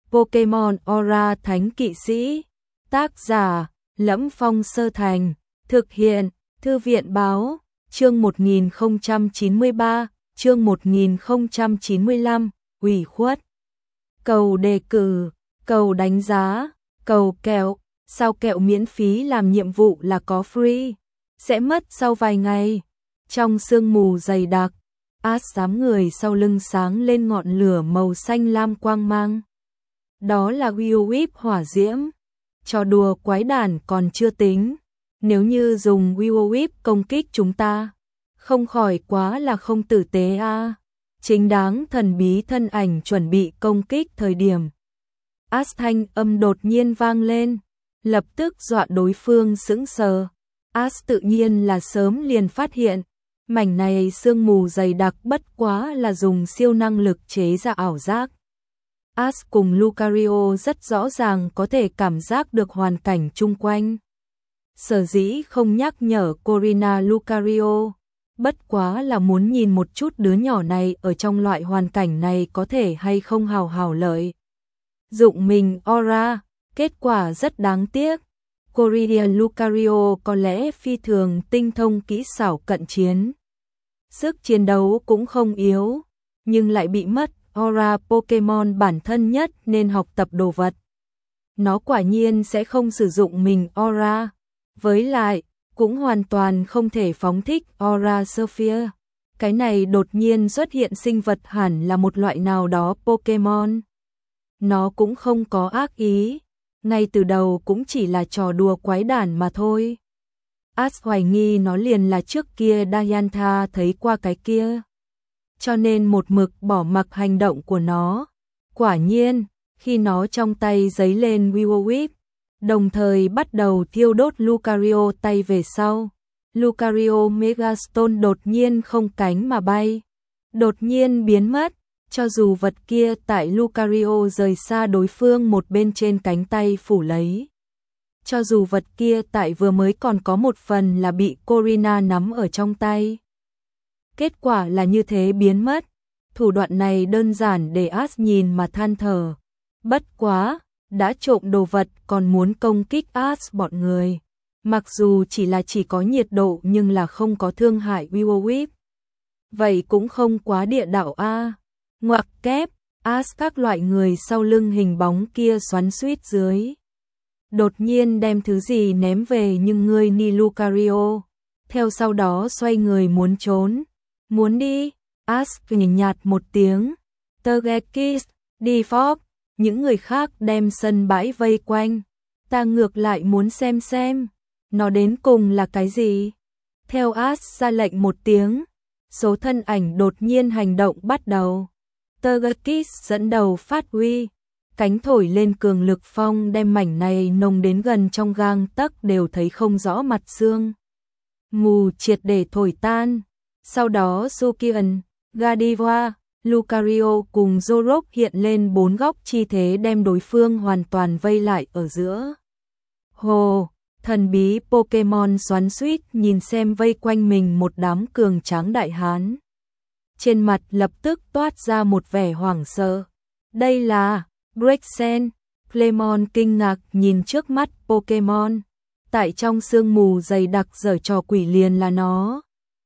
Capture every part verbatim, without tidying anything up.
Pokemon Aura Thánh Kỵ Sĩ. Tác giả: Lẫm Phong Sơ Thành. Thực hiện: Thư viện báo. Chương một nghìn không trăm chín mươi ba, chương một nghìn không trăm chín mươi lăm, ủy khuất. Cầu đề cử, cầu đánh giá, cầu kẹo. Sao kẹo miễn phí làm nhiệm vụ là có free? Sẽ mất sau vài ngày. Trong sương mù dày đặc, Ash đám người sau lưng sáng lên ngọn lửa màu xanh lam quang mang. Đó là Will Whip hỏa diễm. Trò đùa quái đản còn chưa tính. Nếu như dùng Will Whip công kích chúng ta, không khỏi quá là không tử tế a. À. Chính đáng thần bí thân ảnh chuẩn bị công kích thời điểm, Ash thanh âm đột nhiên vang lên, lập tức dọa đối phương sững sờ. Ash tự nhiên là sớm liền phát hiện, mảnh này sương mù dày đặc bất quá là dùng siêu năng lực chế ra ảo giác. Ash cùng Lucario rất rõ ràng có thể cảm giác được hoàn cảnh chung quanh. Sở dĩ không nhắc nhở Corina Lucario, bất quá là muốn nhìn một chút đứa nhỏ này ở trong loại hoàn cảnh này có thể hay không hào hào lợi dụng mình Aura. Kết quả rất đáng tiếc. Corina Lucario có lẽ phi thường tinh thông kỹ xảo cận chiến, sức chiến đấu cũng không yếu, nhưng lại bị mất Aura Pokemon bản thân nhất nên học tập đồ vật. Nó quả nhiên sẽ không sử dụng mình Aura, với lại cũng hoàn toàn không thể phóng thích Aura Sphere. Cái này đột nhiên xuất hiện sinh vật hẳn là một loại nào đó Pokemon. Nó cũng không có ác ý, ngay từ đầu cũng chỉ là trò đùa quái đản mà thôi. Ash hoài nghi nó liền là trước kia Diantha thấy qua cái kia, cho nên một mực bỏ mặc hành động của nó. Quả nhiên, khi nó trong tay giấy lên Will Whip, đồng thời bắt đầu thiêu đốt Lucario tay về sau, Lucario Megastone đột nhiên không cánh mà bay, đột nhiên biến mất. Cho dù vật kia tại Lucario rời xa đối phương một bên trên cánh tay phủ lấy, cho dù vật kia tại vừa mới còn có một phần là bị Corina nắm ở trong tay, kết quả là như thế biến mất. Thủ đoạn này đơn giản để Ash nhìn mà than thở. Bất quá, đã trộm đồ vật còn muốn công kích Ash bọn người. Mặc dù chỉ là chỉ có nhiệt độ nhưng là không có thương hại Will Whip. Vậy cũng không quá địa đạo a. À. Ngoặc kép, Ash các loại người sau lưng hình bóng kia xoắn xuýt dưới. Đột nhiên đem thứ gì ném về nhưng người ni Lucario. Theo sau đó xoay người muốn trốn. Muốn đi, Ash nhàn nhạt một tiếng. Togekiss, đi Fox. Những người khác đem sân bãi vây quanh. Ta ngược lại muốn xem xem, nó đến cùng là cái gì. Theo Ash ra lệnh một tiếng, số thân ảnh đột nhiên hành động bắt đầu. Togekiss dẫn đầu phát huy, cánh thổi lên cường lực phong đem mảnh này nồng đến gần trong gang tấc đều thấy không rõ mặt xương. Mù triệt để thổi tan. Sau đó Sukian, Gardevoir, Lucario cùng Zorok hiện lên bốn góc chi thế đem đối phương hoàn toàn vây lại ở giữa. Hồ, thần bí Pokemon xoắn xuýt nhìn xem vây quanh mình một đám cường tráng đại hán. Trên mặt lập tức toát ra một vẻ hoảng sợ. Đây là Braixen. Clemon kinh ngạc nhìn trước mắt Pokemon. Tại trong sương mù dày đặc giở trò quỷ liền là nó.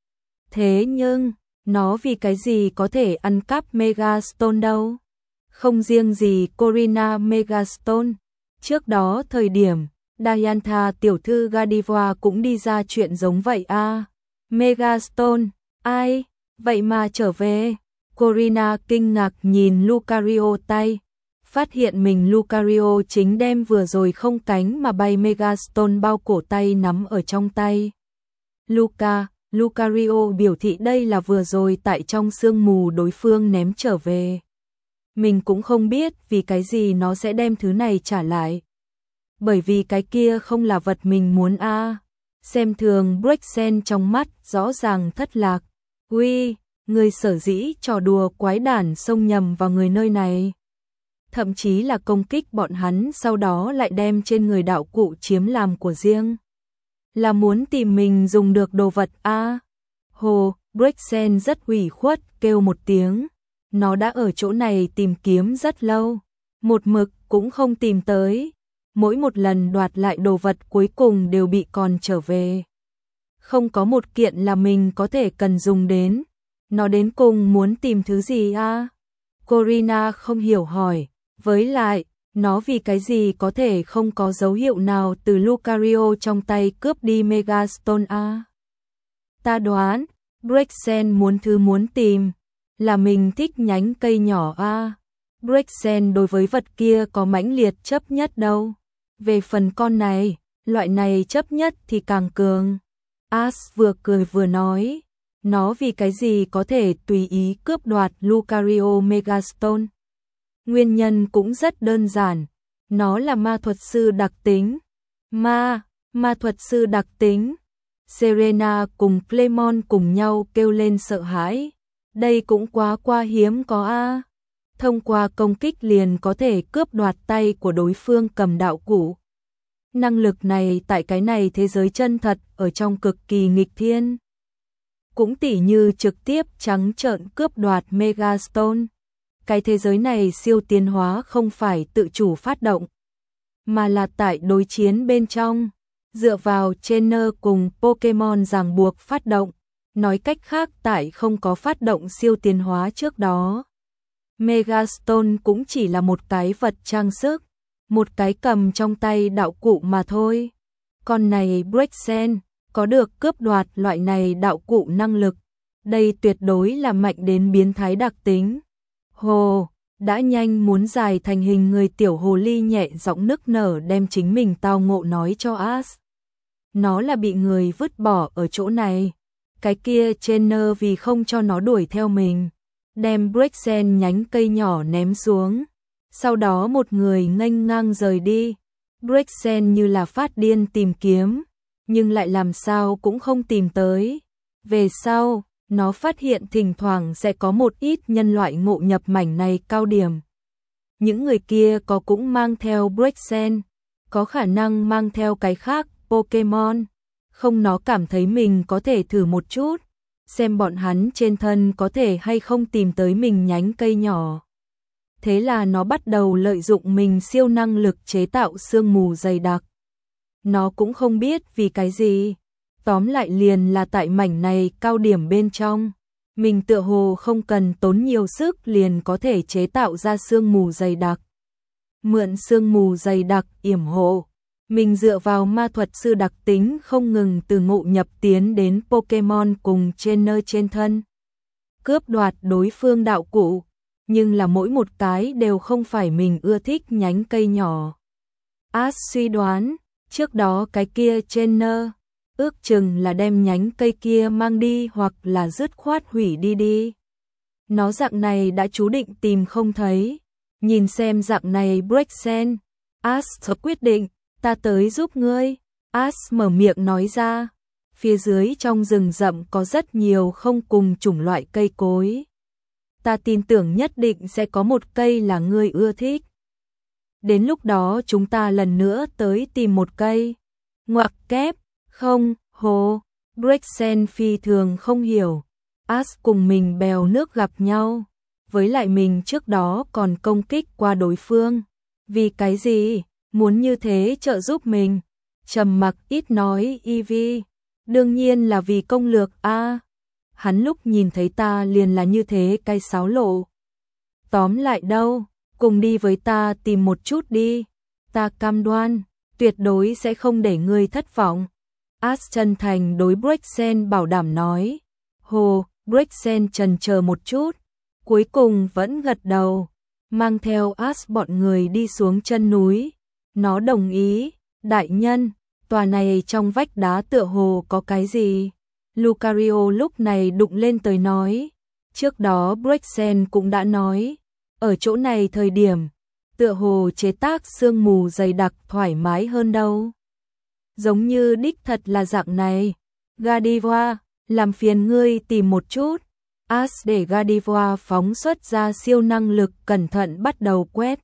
Thế nhưng, nó vì cái gì có thể ăn cắp Megastone đâu? Không riêng gì Corina Megastone. Trước đó thời điểm, Diantha tiểu thư Gardevoir cũng đi ra chuyện giống vậy a. À. Megastone, ai? Vậy mà trở về. Corina kinh ngạc nhìn Lucario tay, phát hiện mình Lucario chính đem vừa rồi không cánh mà bay Megastone bao cổ tay nắm ở trong tay. Luca, Lucario biểu thị đây là vừa rồi tại trong sương mù đối phương ném trở về. Mình cũng không biết vì cái gì nó sẽ đem thứ này trả lại. Bởi vì cái kia không là vật mình muốn a. À. Xem thường Braixen trong mắt rõ ràng thất lạc. Uy, người sở dĩ trò đùa quái đản xông nhầm vào người nơi này. Thậm chí là công kích bọn hắn sau đó lại đem trên người đạo cụ chiếm làm của riêng. Là muốn tìm mình dùng được đồ vật a. À. Hồ, Braixen rất ủy khuất kêu một tiếng. Nó đã ở chỗ này tìm kiếm rất lâu. một mực cũng không tìm tới. Mỗi một lần đoạt lại đồ vật cuối cùng đều bị còn trở về. Không có một kiện là mình có thể cần dùng đến. Nó đến cùng muốn tìm thứ gì à? Corina không hiểu hỏi. Với lại, nó vì cái gì có thể không có dấu hiệu nào từ Lucario trong tay cướp đi Megastone à? Ta đoán, Brexen muốn thứ muốn tìm, là mình thích nhánh cây nhỏ à? Brexen đối với vật kia có mãnh liệt chấp nhất đâu. Về phần con này, loại này chấp nhất thì càng cường. Ash vừa cười vừa nói, nó vì cái gì có thể tùy ý cướp đoạt Lucario Megastone. Nguyên nhân cũng rất đơn giản, nó là ma thuật sư đặc tính. Ma, ma thuật sư đặc tính. Serena cùng Clemon cùng nhau kêu lên sợ hãi. Đây cũng quá quá hiếm có a. Thông qua công kích liền có thể cướp đoạt tay của đối phương cầm đạo cụ. Năng lực này tại cái này thế giới chân thật ở trong cực kỳ nghịch thiên. Cũng tỉ như trực tiếp trắng trợn cướp đoạt Megastone. Cái thế giới này siêu tiến hóa không phải tự chủ phát động, mà là tại đối chiến bên trong, dựa vào trainer cùng Pokemon ràng buộc phát động. Nói cách khác tại không có phát động siêu tiến hóa trước đó, Megastone cũng chỉ là một cái vật trang sức, một cái cầm trong tay đạo cụ mà thôi. Con này Brexen có được cướp đoạt loại này đạo cụ năng lực, đây tuyệt đối là mạnh đến biến thái đặc tính. Hồ, đã nhanh muốn dài thành hình người tiểu hồ ly nhẹ giọng nức nở đem chính mình tao ngộ nói cho Ash. Nó là bị người vứt bỏ ở chỗ này. Cái kia trainer vì không cho nó đuổi theo mình, đem Brexen nhánh cây nhỏ ném xuống. Sau đó một người nghênh ngang rời đi. Brexen như là phát điên tìm kiếm, nhưng lại làm sao cũng không tìm tới. Về sau, nó phát hiện thỉnh thoảng sẽ có một ít nhân loại ngộ nhập mảnh này cao điểm. Những người kia có cũng mang theo Brexen, có khả năng mang theo cái khác Pokemon. Không, nó cảm thấy mình có thể thử một chút, xem bọn hắn trên thân có thể hay không tìm tới mình nhánh cây nhỏ. Thế là nó bắt đầu lợi dụng mình siêu năng lực chế tạo sương mù dày đặc. Nó cũng không biết vì cái gì. Tóm lại liền là tại mảnh này cao điểm bên trong, mình tựa hồ không cần tốn nhiều sức liền có thể chế tạo ra sương mù dày đặc. Mượn sương mù dày đặc yểm hộ, mình dựa vào ma thuật sư đặc tính không ngừng từ ngộ nhập tiến đến Pokemon cùng trainer trên thân, cướp đoạt đối phương đạo cụ, nhưng là mỗi một cái đều không phải mình ưa thích nhánh cây nhỏ. Ash suy đoán, trước đó cái kia trainer ước chừng là đem nhánh cây kia mang đi hoặc là dứt khoát hủy đi đi. Nó dạng này đã chú định tìm không thấy. Nhìn xem dạng này Brexen, Ash quyết định, ta tới giúp ngươi. Ash mở miệng nói ra. Phía dưới trong rừng rậm có rất nhiều không cùng chủng loại cây cối. Ta tin tưởng nhất định sẽ có một cây là ngươi ưa thích. Đến lúc đó chúng ta lần nữa tới tìm một cây. Ngoặc kép, không, hồ, Brexen phi thường không hiểu. Ash cùng mình bèo nước gặp nhau, với lại mình trước đó còn công kích qua đối phương. Vì cái gì, muốn như thế trợ giúp mình? Trầm mặc ít nói Eevee, đương nhiên là vì công lược a. Hắn lúc nhìn thấy ta liền là như thế cái sáo lộ. Tóm lại đâu, cùng đi với ta tìm một chút đi. Ta cam đoan, tuyệt đối sẽ không để ngươi thất vọng. Ash chân thành đối Brexen bảo đảm nói. Hồ, Brexen chần chờ một chút, cuối cùng vẫn gật đầu, mang theo Ash bọn người đi xuống chân núi. Nó đồng ý, đại nhân, tòa này trong vách đá tựa hồ có cái gì? Lucario lúc này đụng lên tới nói. Trước đó Brexen cũng đã nói, ở chỗ này thời điểm, tựa hồ chế tác sương mù dày đặc thoải mái hơn đâu. Giống như đích thật là dạng này. Gardevoir, làm phiền ngươi tìm một chút. Ash để Gardevoir phóng xuất ra siêu năng lực cẩn thận bắt đầu quét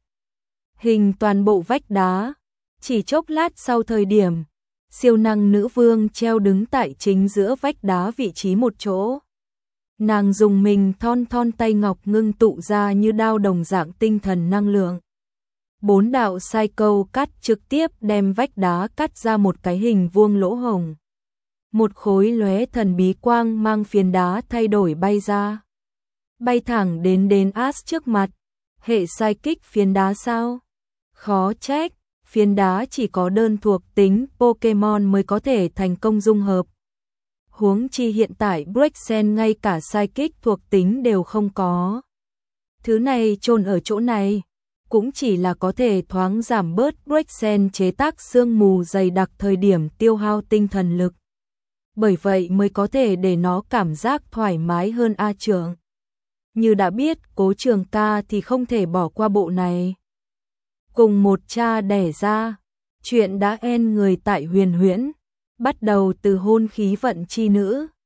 hình toàn bộ vách đá. Chỉ chốc lát sau thời điểm, siêu năng nữ vương treo đứng tại chính giữa vách đá vị trí một chỗ. Nàng dùng mình thon thon tay ngọc ngưng tụ ra như đao đồng dạng tinh thần năng lượng. Bốn đạo sai câu cắt trực tiếp đem vách đá cắt ra một cái hình vuông lỗ hổng. Một khối lóe thần bí quang mang phiến đá thay đổi bay ra. Bay thẳng đến đến Ash trước mặt. Hệ sai kích phiến đá sao? Khó trách, phiến đá chỉ có đơn thuộc tính Pokemon mới có thể thành công dung hợp. Huống chi hiện tại Braixen ngay cả sai kích thuộc tính đều không có. Thứ này chôn ở chỗ này, cũng chỉ là có thể thoáng giảm bớt Braixen chế tác sương mù dày đặc thời điểm tiêu hao tinh thần lực. Bởi vậy mới có thể để nó cảm giác thoải mái hơn A Trưởng. Như đã biết, Cố Trường Ca thì không thể bỏ qua bộ này. Cùng một cha đẻ ra, chuyện đã en người tại Huyền Huyễn, bắt đầu từ hôn khí vận chi nữ.